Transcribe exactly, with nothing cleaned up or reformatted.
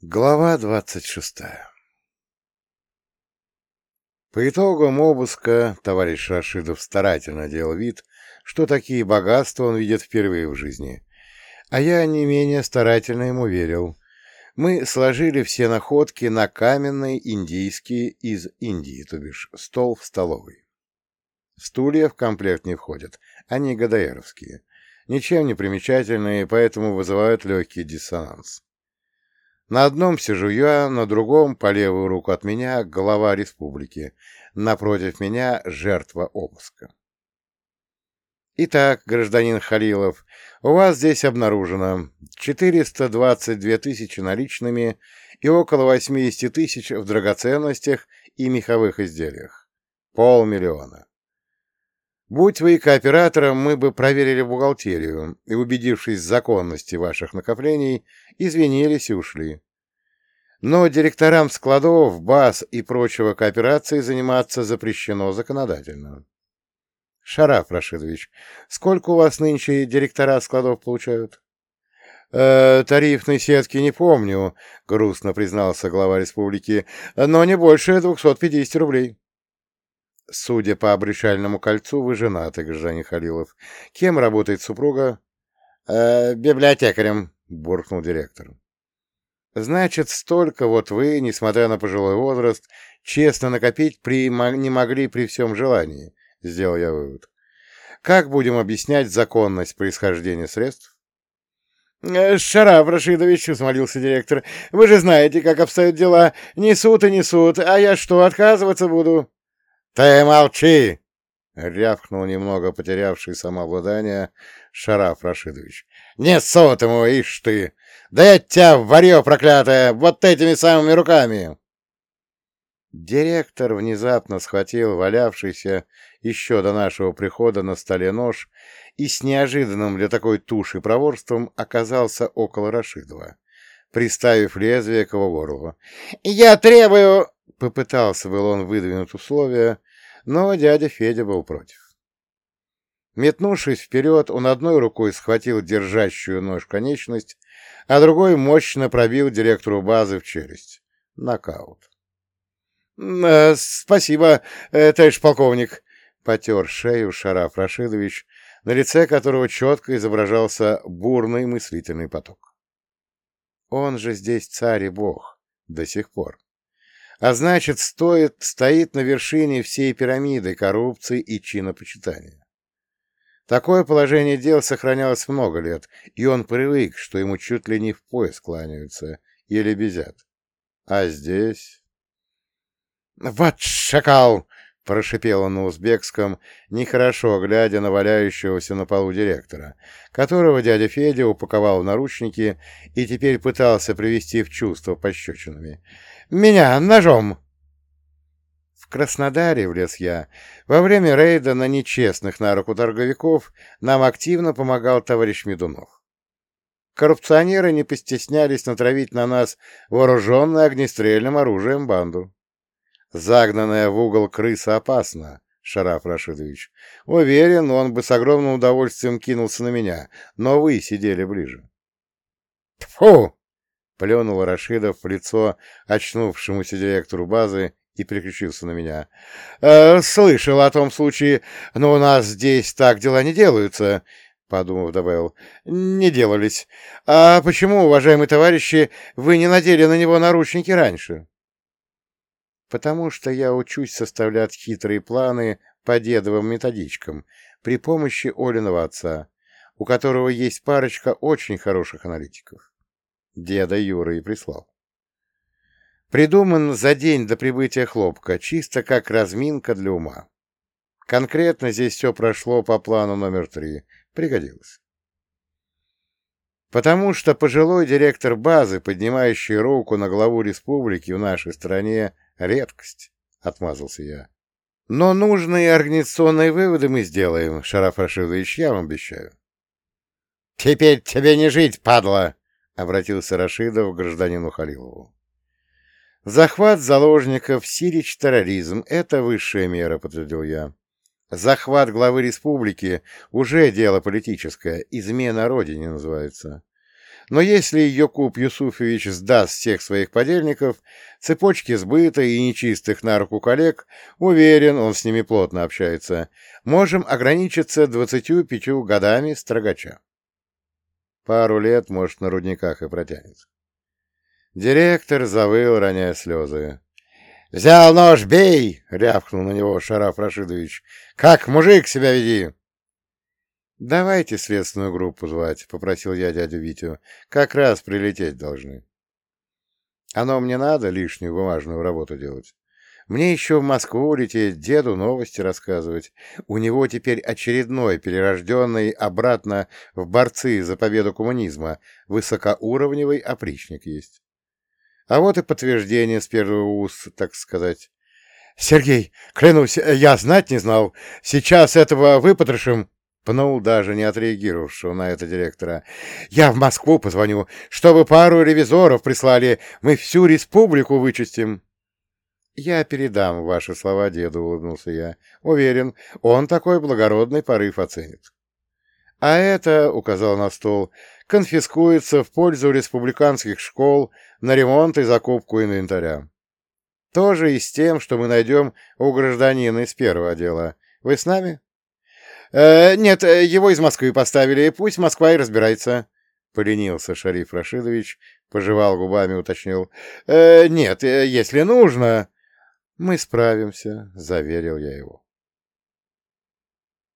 Глава двадцать шестая. По итогам обыска товарищ Рашидов старательно делал вид, что такие богатства он видит впервые в жизни, а я не менее старательно ему верил. Мы сложили все находки на каменный индийский из Индии, то бишь стол в столовой. Стулья в комплект не входят, они гадаеровские, ничем не примечательные, поэтому вызывают легкий диссонанс. На одном сижу я, на другом, по левую руку от меня, глава республики. Напротив меня жертва обыска. Итак, гражданин Халилов, у вас здесь обнаружено четыреста двадцать две тысячи наличными и около восемьдесят тысяч в драгоценностях и меховых изделиях. Полмиллиона. Будь вы кооператором, мы бы проверили бухгалтерию и, убедившись в законности ваших накоплений, извинились и ушли. Но директорам складов, баз и прочего кооперации заниматься запрещено законодательно. Шараф Рашидович, сколько у вас нынче директора складов получают? «Э, тарифной сетки не помню, — грустно признался глава республики, — но не больше двухсот пятидесяти рублей. Судя по обручальному кольцу, вы женаты, гражданин Халилов. Кем работает супруга? Э, библиотекарем, — буркнул директор. Значит, столько вот вы, несмотря на пожилой возраст, честно накопить при... не могли при всем желании, — сделал я вывод. Как будем объяснять законность происхождения средств? — Шараф Рашидович, — взмолился директор, — вы же знаете, как обстоят дела. Несут и несут, а я что, отказываться буду? — Ты молчи! — рявкнул немного потерявший самообладание Шараф Рашидович. — Несут ему, ишь ты! Да я тебя, варьё проклятое, вот этими самыми руками! Директор внезапно схватил валявшийся еще до нашего прихода на столе нож и с неожиданным для такой туши проворством оказался около Рашидова, приставив лезвие к его горлу. «Я требую...» — попытался был он выдвинуть условия, но дядя Федя был против. Метнувшись вперед, он одной рукой схватил держащую нож конечность, а другой мощно пробил директору базы в челюсть. Нокаут. «Э, — Спасибо, э, товарищ полковник, — потер шею Шараф Рашидович, на лице которого четко изображался бурный мыслительный поток. Он же здесь царь и бог до сих пор. А значит, стоит, стоит на вершине всей пирамиды коррупции и чинопочитания. Такое положение дел сохранялось много лет, и он привык, что ему чуть ли не в пояс кланяются или безят. А здесь... — Вот шакал! — прошипел он на узбекском, нехорошо глядя на валяющегося на полу директора, которого дядя Федя упаковал в наручники и теперь пытался привести в чувство пощечинами. — Меня ножом! В Краснодаре, влез я, во время рейда на нечестных на руку торговиков нам активно помогал товарищ Медунов. Коррупционеры не постеснялись натравить на нас вооруженную огнестрельным оружием банду. Загнанная в угол крыса опасна, Шараф Рашидович. Уверен, он бы с огромным удовольствием кинулся на меня, но вы сидели ближе. — Тьфу! — плюнул Рашидов в лицо очнувшемуся директору базы и переключился на меня. «Э, — Слышал о том случае, но у нас здесь так дела не делаются, — подумав, добавил. — Не делались. А почему, уважаемые товарищи, вы не надели на него наручники раньше? — Потому что я учусь составлять хитрые планы по дедовым методичкам при помощи Олиного отца, у которого есть парочка очень хороших аналитиков. Деда Юра и прислал. Придуман за день до прибытия Хлопка, чисто как разминка для ума. Конкретно здесь все прошло по плану номер три. Пригодилось. Потому что пожилой директор базы, поднимающий руку на главу республики в нашей стране, — редкость, — отмазался я. Но нужные организационные выводы мы сделаем, Шараф Рашидович, я вам обещаю. — Теперь тебе не жить, падла! — обратился Рашидов к гражданину Халилову. Захват заложников, сирич терроризм — это высшая мера, подтвердил я. Захват главы республики — уже дело политическое, измена родине называется. Но если Якуб Юсуфович сдаст всех своих подельников, цепочки сбыта и нечистых на руку коллег, уверен, он с ними плотно общается, можем ограничиться двадцатью пятью годами строгача. Пару лет, может, на рудниках и протянется. Директор завыл, роняя слезы. «Взял нож, бей!» — рявкнул на него Шараф Рашидович. «Как мужик себя веди!» «Давайте следственную группу звать», — попросил я дядю Витю. «Как раз прилететь должны». «Оно мне надо лишнюю бумажную работу делать. Мне еще в Москву лететь, деду новости рассказывать. У него теперь очередной, перерожденный обратно в борцы за победу коммунизма, высокоуровневый опричник есть. А вот и подтверждение с первого уст, так сказать. «Сергей, клянусь, я знать не знал. Сейчас этого выпотрошим», — пнул даже не отреагировавшего на это директора. «Я в Москву позвоню, чтобы пару ревизоров прислали. Мы всю республику вычистим». «Я передам ваши слова деду», — улыбнулся я. «Уверен, он такой благородный порыв оценит». «А это, — указал на стол, — конфискуется в пользу республиканских школ на ремонт и закупку инвентаря. Тоже и с тем, что мы найдем у гражданина из первого отдела. Вы с нами?» «Э, «Нет, его из Москвы поставили, пусть Москва и разбирается», — поленился Шариф Рашидович, пожевал губами, уточнил. «Э, «Нет, если нужно...» «Мы справимся», — заверил я его.